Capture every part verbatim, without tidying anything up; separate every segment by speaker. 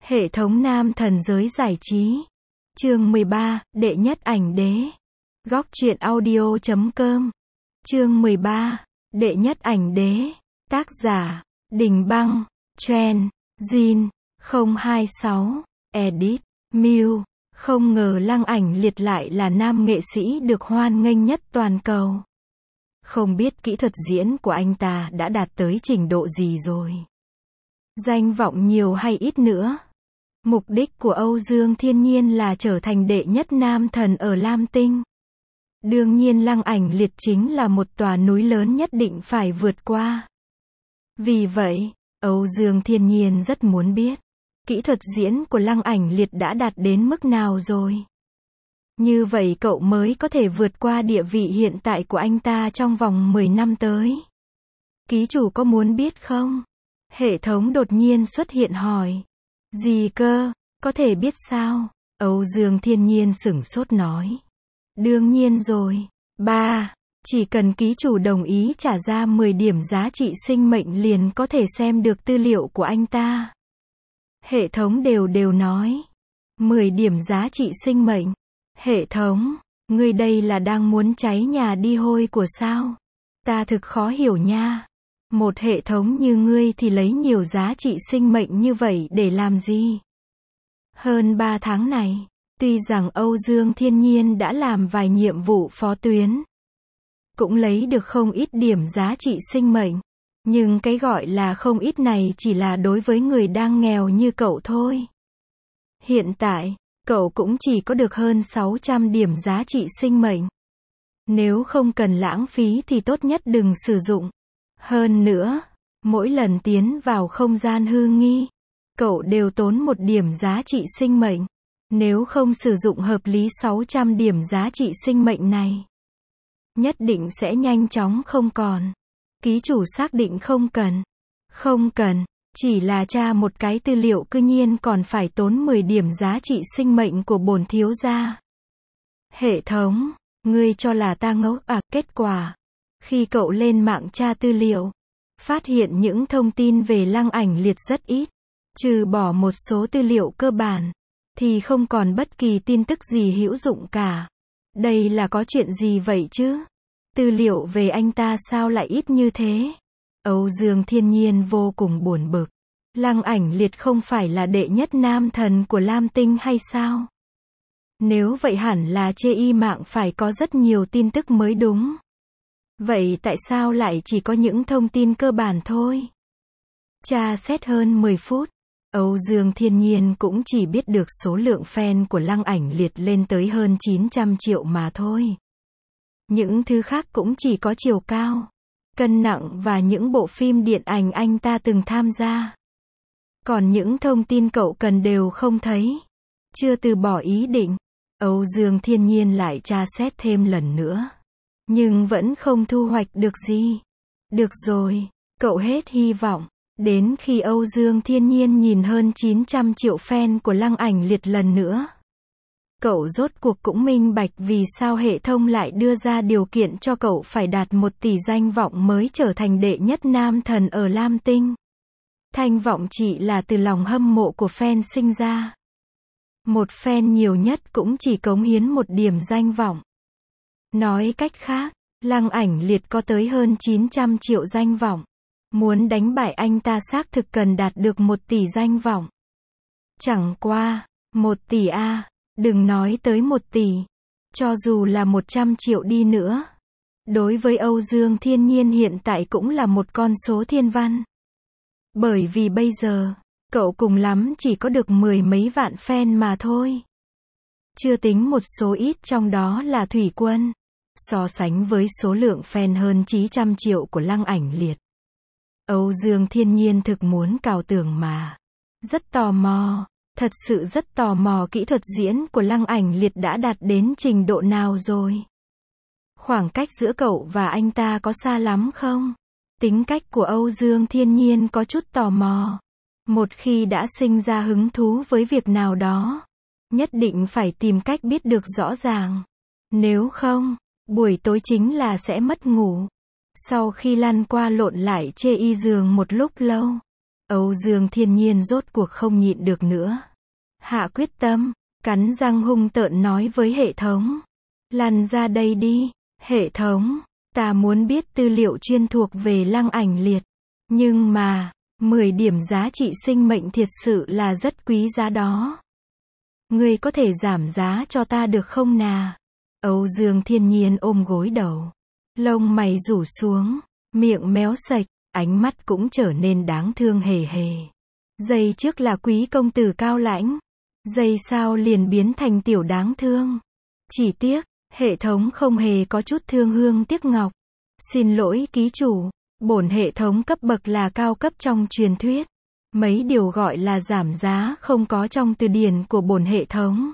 Speaker 1: Hệ thống nam thần giới giải trí. Chương mười ba, đệ nhất ảnh đế. Góc truyện audio chấm com. Chương mười ba, đệ nhất ảnh đế. Tác giả, Đình Băng, Trend, Jin, không hai sáu, Edit, Mew. Không ngờ Lăng Ảnh Liệt lại là nam nghệ sĩ được hoan nghênh nhất toàn cầu. Không biết kỹ thuật diễn của anh ta đã đạt tới trình độ gì rồi. Danh vọng nhiều hay ít nữa. Mục đích của Âu Dương Thiên Nhiên là trở thành đệ nhất nam thần ở Lam Tinh. Đương nhiên Lăng Ảnh Liệt chính là một tòa núi lớn nhất định phải vượt qua. Vì vậy, Âu Dương Thiên Nhiên rất muốn biết, kỹ thuật diễn của Lăng Ảnh Liệt đã đạt đến mức nào rồi. Như vậy cậu mới có thể vượt qua địa vị hiện tại của anh ta trong vòng mười năm tới. Ký chủ có muốn biết không? Hệ thống đột nhiên xuất hiện hỏi. Gì cơ? Có thể biết sao? Âu Dương Thiên Nhiên sửng sốt nói. Đương nhiên rồi. Ba. Chỉ cần ký chủ đồng ý trả ra mười điểm giá trị sinh mệnh liền có thể xem được tư liệu của anh ta. Hệ thống đều đều nói. mười điểm giá trị sinh mệnh. Hệ thống, ngươi đây là đang muốn cháy nhà đi hôi của sao? Ta thực khó hiểu nha. Một hệ thống như ngươi thì lấy nhiều giá trị sinh mệnh như vậy để làm gì? Hơn ba tháng này, tuy rằng Âu Dương Thiên Nhiên đã làm vài nhiệm vụ phó tuyến, cũng lấy được không ít điểm giá trị sinh mệnh, nhưng cái gọi là không ít này chỉ là đối với người đang nghèo như cậu thôi. Hiện tại, cậu cũng chỉ có được hơn sáu trăm điểm giá trị sinh mệnh. Nếu không cần lãng phí thì tốt nhất đừng sử dụng. Hơn nữa, mỗi lần tiến vào không gian hư nghi, cậu đều tốn một điểm giá trị sinh mệnh. Nếu không sử dụng hợp lý sáu trăm điểm giá trị sinh mệnh này, nhất định sẽ nhanh chóng không còn. Ký chủ xác định không cần. Không cần, chỉ là tra một cái tư liệu cư nhiên còn phải tốn mười điểm giá trị sinh mệnh của bổn thiếu gia. Hệ thống, ngươi cho là ta ngốc à? Kết quả, khi cậu lên mạng tra tư liệu, phát hiện những thông tin về Lăng Ảnh Liệt rất ít. Trừ bỏ một số tư liệu cơ bản, thì không còn bất kỳ tin tức gì hữu dụng cả. Đây là có chuyện gì vậy chứ? Tư liệu về anh ta sao lại ít như thế? Âu Dương Thiên Nhiên vô cùng buồn bực. Lăng Ảnh Liệt không phải là đệ nhất nam thần của Lam Tinh hay sao? Nếu vậy hẳn là trên y mạng phải có rất nhiều tin tức mới đúng. Vậy tại sao lại chỉ có những thông tin cơ bản thôi? Tra xét hơn mười phút, Âu Dương Thiên Nhiên cũng chỉ biết được số lượng fan của Lăng Ảnh Liệt lên tới hơn chín trăm triệu mà thôi. Những thứ khác cũng chỉ có chiều cao, cân nặng và những bộ phim điện ảnh anh ta từng tham gia. Còn những thông tin cậu cần đều không thấy. Chưa từ bỏ ý định, Âu Dương Thiên Nhiên lại tra xét thêm lần nữa. Nhưng vẫn không thu hoạch được gì. Được rồi, cậu hết hy vọng. Đến khi Âu Dương Thiên Nhiên nhìn hơn chín trăm triệu fan của Lăng Ảnh Liệt lần nữa, cậu rốt cuộc cũng minh bạch vì sao hệ thống lại đưa ra điều kiện cho cậu phải đạt một tỷ danh vọng mới trở thành đệ nhất nam thần ở Lam Tinh. Thanh vọng chỉ là từ lòng hâm mộ của fan sinh ra. Một fan nhiều nhất cũng chỉ cống hiến một điểm danh vọng. Nói cách khác, Lăng Ảnh Liệt có tới hơn chín trăm triệu danh vọng. Muốn đánh bại anh ta xác thực cần đạt được một tỷ danh vọng. Chẳng qua, một tỷ a, đừng nói tới một tỷ. Cho dù là một trăm triệu đi nữa. Đối với Âu Dương Thiên Nhiên hiện tại cũng là một con số thiên văn. Bởi vì bây giờ, cậu cùng lắm chỉ có được mười mấy vạn fan mà thôi. Chưa tính một số ít trong đó là thủy quân. So sánh với số lượng fan hơn chín trăm triệu của Lăng Ảnh Liệt, Âu Dương Thiên Nhiên thực muốn cào tường mà. Rất tò mò, thật sự rất tò mò kỹ thuật diễn của Lăng Ảnh Liệt đã đạt đến trình độ nào rồi. Khoảng cách giữa cậu và anh ta có xa lắm không? Tính cách của Âu Dương Thiên Nhiên có chút tò mò. Một khi đã sinh ra hứng thú với việc nào đó, nhất định phải tìm cách biết được rõ ràng. Nếu không, buổi tối chính là sẽ mất ngủ. Sau khi lăn qua lộn lại chê y giường một lúc lâu, Âu Dương Thiên Nhiên rốt cuộc không nhịn được nữa. Hạ quyết tâm, cắn răng hung tợn nói với hệ thống. Lăn ra đây đi, hệ thống, ta muốn biết tư liệu chuyên thuộc về Lăng Ảnh Liệt. Nhưng mà, mười điểm giá trị sinh mệnh thiệt sự là rất quý giá đó. Ngươi có thể giảm giá cho ta được không nà? Âu Dương Thiên Nhiên ôm gối đầu. Lông mày rủ xuống, miệng méo sạch, ánh mắt cũng trở nên đáng thương hề hề. Giây trước là quý công tử cao lãnh, giây sau liền biến thành tiểu đáng thương. Chỉ tiếc, hệ thống không hề có chút thương hương tiếc ngọc. Xin lỗi ký chủ, bổn hệ thống cấp bậc là cao cấp trong truyền thuyết. Mấy điều gọi là giảm giá không có trong từ điển của bổn hệ thống.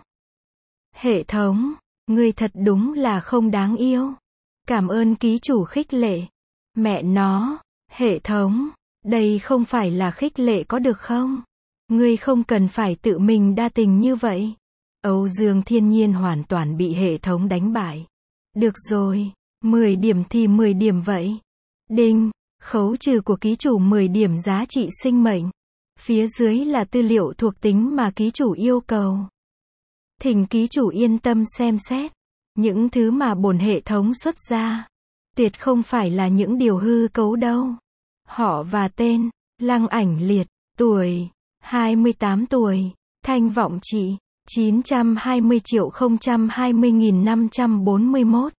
Speaker 1: Hệ thống, ngươi thật đúng là không đáng yêu. Cảm ơn ký chủ khích lệ. Mẹ nó, hệ thống, đây không phải là khích lệ có được không? Ngươi không cần phải tự mình đa tình như vậy. Âu Dương Thiên Nhiên hoàn toàn bị hệ thống đánh bại. Được rồi, mười điểm thì mười điểm vậy. Đinh, khấu trừ của ký chủ mười điểm giá trị sinh mệnh. Phía dưới là tư liệu thuộc tính mà ký chủ yêu cầu. Thỉnh ký chủ yên tâm xem xét. Những thứ mà bổn hệ thống xuất ra, tuyệt không phải là những điều hư cấu đâu. Họ và tên, Lăng Ảnh Liệt, tuổi, hai mươi tám tuổi, thanh vọng trị, chín trăm hai mươi triệu không trăm hai mươi nghìn năm trăm bốn mươi mốt.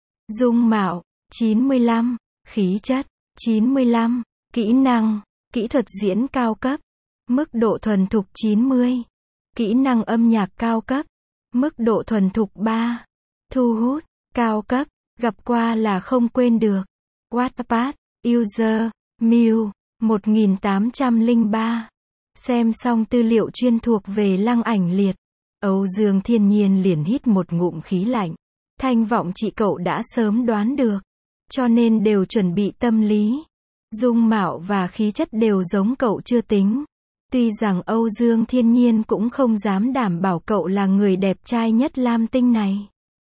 Speaker 1: Dung mạo, chín mươi lăm, khí chất, chín mươi lăm, kỹ năng, kỹ thuật diễn cao cấp, mức độ thuần thục chín mươi, kỹ năng âm nhạc cao cấp, mức độ thuần thục ba, thu hút, cao cấp, gặp qua là không quên được. Wattpad, user, Mew, một nghìn tám trăm lẻ ba. Xem xong tư liệu chuyên thuộc về Lăng Ảnh Liệt, Âu Dương Thiên Nhiên liền hít một ngụm khí lạnh. Thanh vọng chị cậu đã sớm đoán được, cho nên đều chuẩn bị tâm lý. Dung mạo và khí chất đều giống cậu chưa tính. Tuy rằng Âu Dương Thiên Nhiên cũng không dám đảm bảo cậu là người đẹp trai nhất Lam Tinh này.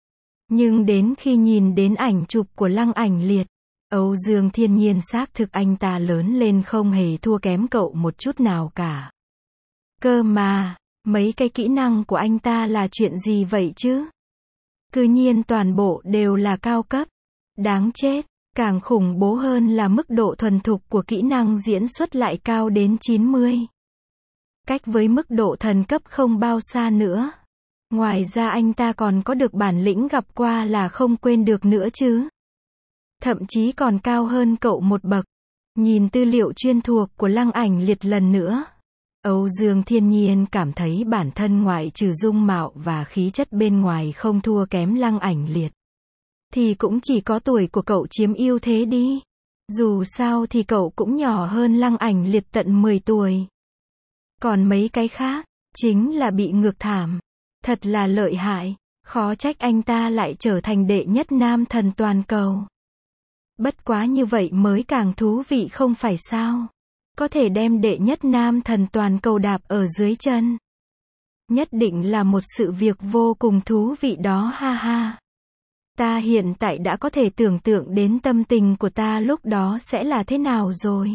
Speaker 1: Nhưng đến khi nhìn đến ảnh chụp của Lăng Ảnh Liệt, Âu Dương Thiên Nhiên xác thực anh ta lớn lên không hề thua kém cậu một chút nào cả. Cơ mà, mấy cái kỹ năng của anh ta là chuyện gì vậy chứ? Cứ nhiên toàn bộ đều là cao cấp. Đáng chết, càng khủng bố hơn là mức độ thuần thục của kỹ năng diễn xuất lại cao đến chín mươi. Cách với mức độ thần cấp không bao xa nữa. Ngoài ra anh ta còn có được bản lĩnh gặp qua là không quên được nữa chứ. Thậm chí còn cao hơn cậu một bậc. Nhìn tư liệu chuyên thuộc của Lăng Ảnh Liệt lần nữa, Âu Dương Thiên Nhiên cảm thấy bản thân ngoại trừ dung mạo và khí chất bên ngoài không thua kém Lăng Ảnh Liệt, thì cũng chỉ có tuổi của cậu chiếm ưu thế đi. Dù sao thì cậu cũng nhỏ hơn Lăng Ảnh Liệt tận mười tuổi. Còn mấy cái khác, chính là bị ngược thảm. Thật là lợi hại, khó trách anh ta lại trở thành đệ nhất nam thần toàn cầu. Bất quá như vậy mới càng thú vị không phải sao? Có thể đem đệ nhất nam thần toàn cầu đạp ở dưới chân. Nhất định là một sự việc vô cùng thú vị đó ha ha. Ta hiện tại đã có thể tưởng tượng đến tâm tình của ta lúc đó sẽ là thế nào rồi.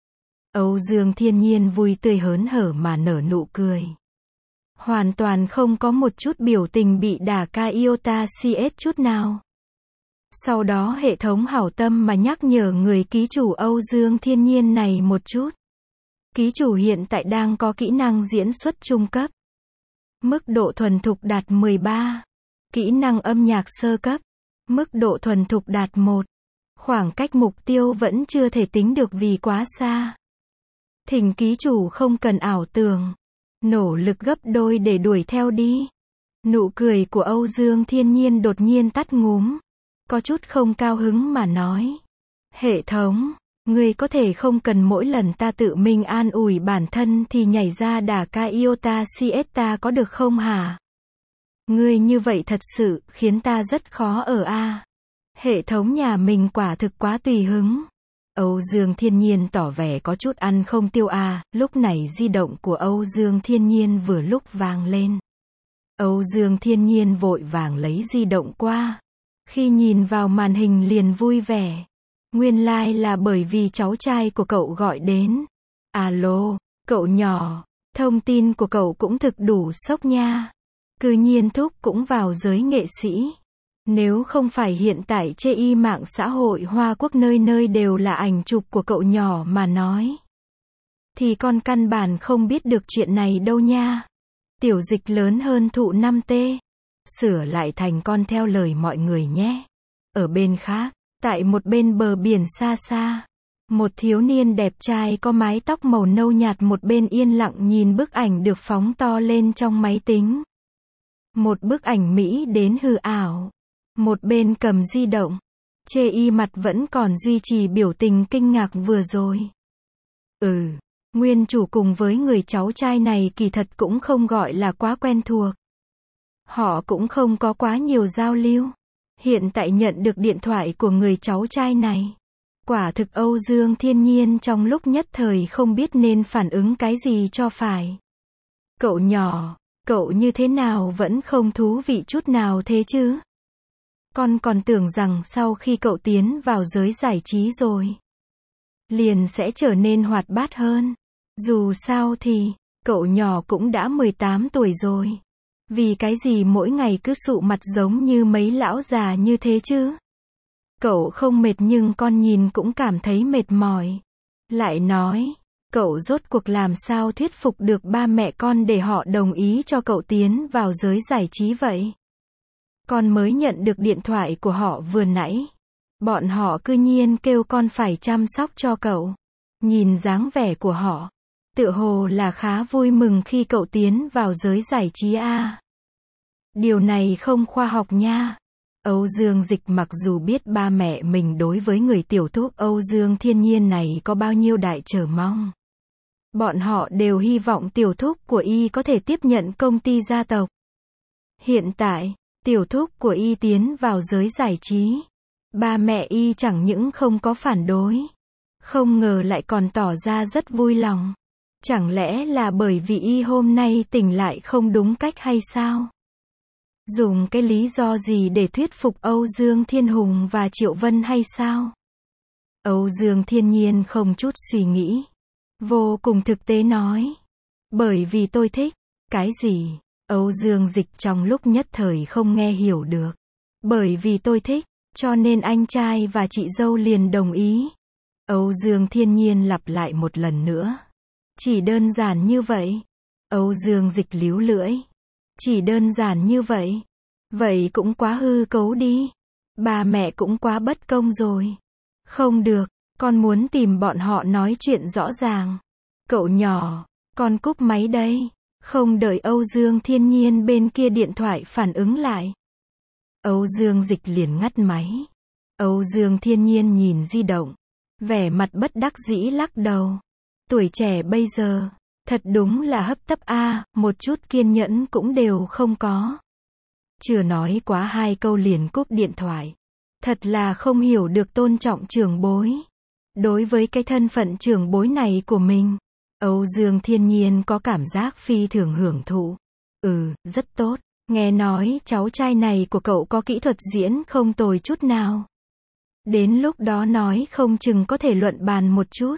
Speaker 1: Âu Dương Thiên Nhiên vui tươi hớn hở mà nở nụ cười. Hoàn toàn không có một chút biểu tình bị đả ca iota cs chút nào. Sau đó hệ thống hảo tâm mà nhắc nhở người ký chủ Âu Dương Thiên Nhiên này một chút. Ký chủ hiện tại đang có kỹ năng diễn xuất trung cấp. Mức độ thuần thục đạt mười ba. Kỹ năng âm nhạc sơ cấp. Mức độ thuần thục đạt một. Khoảng cách mục tiêu vẫn chưa thể tính được vì quá xa. Thỉnh ký chủ không cần ảo tưởng. Nỗ lực gấp đôi để đuổi theo đi. Nụ cười của Âu Dương Thiên Nhiên đột nhiên tắt ngúm. Có chút không cao hứng mà nói. Hệ thống, ngươi có thể không cần mỗi lần ta tự mình an ủi bản thân thì nhảy ra đả ca iota cs ta có được không hả? Ngươi như vậy thật sự khiến ta rất khó ở a. À. Hệ thống nhà mình quả thực quá tùy hứng. Âu Dương Thiên Nhiên tỏ vẻ có chút ăn không tiêu a. À. Lúc này di động của Âu Dương Thiên Nhiên vừa lúc vang lên. Âu Dương Thiên Nhiên vội vàng lấy di động qua. Khi nhìn vào màn hình liền vui vẻ. Nguyên lai like là bởi vì cháu trai của cậu gọi đến. Alo, cậu nhỏ, thông tin của cậu cũng thực đủ sốc nha. Cư nhiên Thúc cũng vào giới nghệ sĩ. Nếu không phải hiện tại chê y mạng xã hội Hoa Quốc nơi nơi đều là ảnh chụp của cậu nhỏ mà nói, thì con căn bản không biết được chuyện này đâu nha. Tiểu Dịch lớn hơn Thụ năm t. Sửa lại thành con theo lời mọi người nhé. Ở bên khác, tại một bên bờ biển xa xa, một thiếu niên đẹp trai có mái tóc màu nâu nhạt một bên yên lặng nhìn bức ảnh được phóng to lên trong máy tính. Một bức ảnh Mỹ đến hư ảo. Một bên cầm di động. Chê y mặt vẫn còn duy trì biểu tình kinh ngạc vừa rồi. Ừ, nguyên chủ cùng với người cháu trai này kỳ thật cũng không gọi là quá quen thuộc. Họ cũng không có quá nhiều giao lưu. Hiện tại nhận được điện thoại của người cháu trai này. Quả thực Âu Dương Thiên Nhiên trong lúc nhất thời không biết nên phản ứng cái gì cho phải. Cậu nhỏ, cậu như thế nào vẫn không thú vị chút nào thế chứ? Con còn tưởng rằng sau khi cậu tiến vào giới giải trí rồi, liền sẽ trở nên hoạt bát hơn. Dù sao thì, cậu nhỏ cũng đã mười tám tuổi rồi. Vì cái gì mỗi ngày cứ sụ mặt giống như mấy lão già như thế chứ? Cậu không mệt nhưng con nhìn cũng cảm thấy mệt mỏi. Lại nói, cậu rốt cuộc làm sao thuyết phục được ba mẹ con để họ đồng ý cho cậu tiến vào giới giải trí vậy? Con mới nhận được điện thoại của họ vừa nãy. Bọn họ cư nhiên kêu con phải chăm sóc cho cậu. Nhìn dáng vẻ của họ, tựa hồ là khá vui mừng khi cậu tiến vào giới giải trí a. Điều này không khoa học nha. Âu Dương Dịch mặc dù biết ba mẹ mình đối với người tiểu thúc Âu Dương Thiên Nhiên này có bao nhiêu đại chờ mong. Bọn họ đều hy vọng tiểu thúc của y có thể tiếp nhận công ty gia tộc. Hiện tại, tiểu thúc của y tiến vào giới giải trí. Ba mẹ y chẳng những không có phản đối. Không ngờ lại còn tỏ ra rất vui lòng. Chẳng lẽ là bởi vì y hôm nay tỉnh lại không đúng cách hay sao? Dùng cái lý do gì để thuyết phục Âu Dương Thiên Hùng và Triệu Vân hay sao? Âu Dương Thiên Nhiên không chút suy nghĩ. Vô cùng thực tế nói. Bởi vì tôi thích. Cái gì? Âu Dương Dịch trong lúc nhất thời không nghe hiểu được. Bởi vì tôi thích, cho nên anh trai và chị dâu liền đồng ý. Âu Dương Thiên Nhiên lặp lại một lần nữa. Chỉ đơn giản như vậy. Âu Dương Dịch líu lưỡi. Chỉ đơn giản như vậy. Vậy cũng quá hư cấu đi. Bà mẹ cũng quá bất công rồi. Không được, con muốn tìm bọn họ nói chuyện rõ ràng. Cậu nhỏ, con cúp máy đây. Không đợi Âu Dương Thiên Nhiên bên kia điện thoại phản ứng lại. Âu Dương Dịch liền ngắt máy. Âu Dương Thiên Nhiên nhìn di động. Vẻ mặt bất đắc dĩ lắc đầu. Tuổi trẻ bây giờ, thật đúng là hấp tấp a, một chút kiên nhẫn cũng đều không có. Chưa nói quá hai câu liền cúp điện thoại. Thật là không hiểu được tôn trọng trưởng bối. Đối với cái thân phận trưởng bối này của mình, Âu Dương Thiên Nhiên có cảm giác phi thường hưởng thụ. Ừ, rất tốt. Nghe nói cháu trai này của cậu có kỹ thuật diễn không tồi chút nào. Đến lúc đó nói không chừng có thể luận bàn một chút.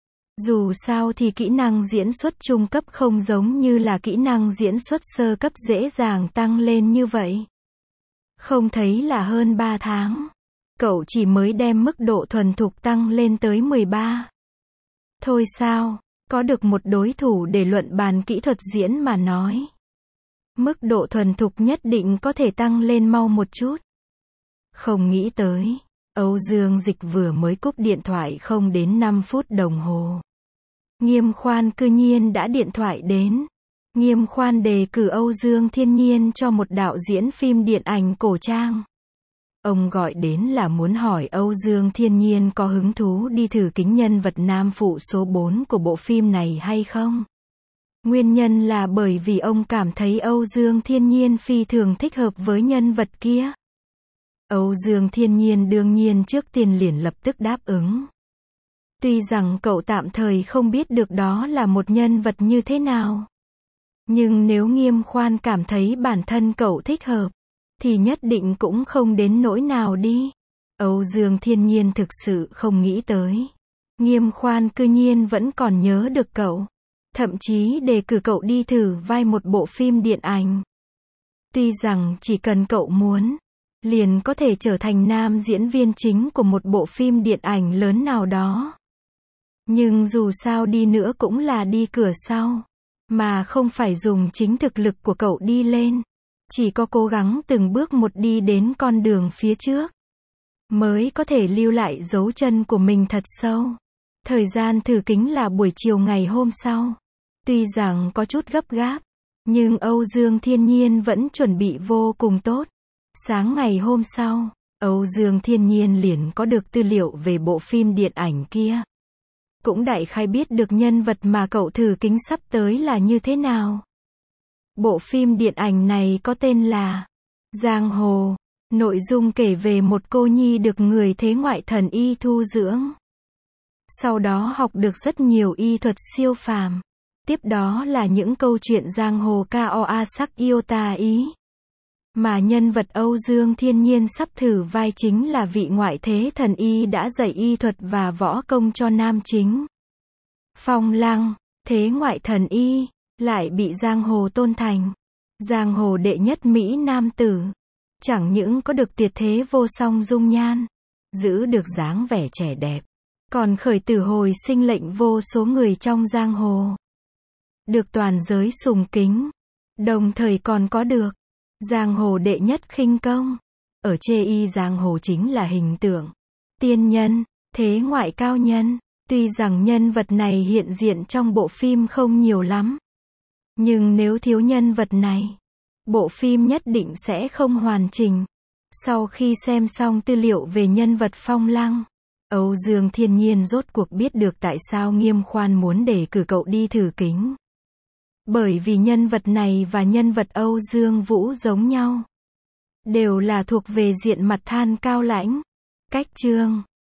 Speaker 1: Dù sao thì kỹ năng diễn xuất trung cấp không giống như là kỹ năng diễn xuất sơ cấp dễ dàng tăng lên như vậy. Không thấy là hơn ba tháng. Cậu chỉ mới đem mức độ thuần thục tăng lên tới mười ba. Thôi sao, có được một đối thủ để luận bàn kỹ thuật diễn mà nói. Mức độ thuần thục nhất định có thể tăng lên mau một chút. Không nghĩ tới, Âu Dương Dịch vừa mới cúp điện thoại không đến năm phút đồng hồ. Nghiêm Khoan cư nhiên đã điện thoại đến. Nghiêm Khoan đề cử Âu Dương Thiên Nhiên cho một đạo diễn phim điện ảnh cổ trang. Ông gọi đến là muốn hỏi Âu Dương Thiên Nhiên có hứng thú đi thử kính nhân vật nam phụ số bốn của bộ phim này hay không. Nguyên nhân là bởi vì ông cảm thấy Âu Dương Thiên Nhiên phi thường thích hợp với nhân vật kia. Âu Dương Thiên Nhiên đương nhiên trước tiên liền lập tức đáp ứng. Tuy rằng cậu tạm thời không biết được đó là một nhân vật như thế nào. Nhưng nếu Nghiêm Khoan cảm thấy bản thân cậu thích hợp, thì nhất định cũng không đến nỗi nào đi. Âu Dương Thiên Nhiên thực sự không nghĩ tới. Nghiêm Khoan cư nhiên vẫn còn nhớ được cậu. Thậm chí đề cử cậu đi thử vai một bộ phim điện ảnh. Tuy rằng chỉ cần cậu muốn, liền có thể trở thành nam diễn viên chính của một bộ phim điện ảnh lớn nào đó. Nhưng dù sao đi nữa cũng là đi cửa sau, mà không phải dùng chính thực lực của cậu đi lên. Chỉ có cố gắng từng bước một đi đến con đường phía trước, mới có thể lưu lại dấu chân của mình thật sâu. Thời gian thử kính là buổi chiều ngày hôm sau. Tuy rằng có chút gấp gáp, nhưng Âu Dương Thiên Nhiên vẫn chuẩn bị vô cùng tốt. Sáng ngày hôm sau, Âu Dương Thiên Nhiên liền có được tư liệu về bộ phim điện ảnh kia. Cũng đại khái biết được nhân vật mà cậu thử kính sắp tới là như thế nào. Bộ phim điện ảnh này có tên là Giang Hồ. Nội dung kể về một cô nhi được người thế ngoại thần y thu dưỡng. Sau đó học được rất nhiều y thuật siêu phàm. Tiếp đó là những câu chuyện giang hồ cao a sắc yêu tà ý. Mà nhân vật Âu Dương Thiên Nhiên sắp thử vai chính là vị ngoại thế thần y đã dạy y thuật và võ công cho nam chính. Phong Lăng, thế ngoại thần y, lại bị giang hồ tôn thành. Giang hồ đệ nhất Mỹ nam tử. Chẳng những có được tuyệt thế vô song dung nhan, giữ được dáng vẻ trẻ đẹp, còn khởi tử hồi sinh lệnh vô số người trong giang hồ. Được toàn giới sùng kính, đồng thời còn có được giang hồ đệ nhất khinh công. Ở chê y giang hồ chính là hình tượng tiên nhân, thế ngoại cao nhân. Tuy rằng nhân vật này hiện diện trong bộ phim không nhiều lắm, nhưng nếu thiếu nhân vật này, bộ phim nhất định sẽ không hoàn chỉnh. Sau khi xem xong tư liệu về nhân vật Phong Lăng, Âu Dương Thiên Nhiên rốt cuộc biết được tại sao Nghiêm Khoan muốn đề cử cậu đi thử kính. Bởi vì nhân vật này và nhân vật Âu Dương Vũ giống nhau, đều là thuộc về diện mặt than cao lãnh. Cách chương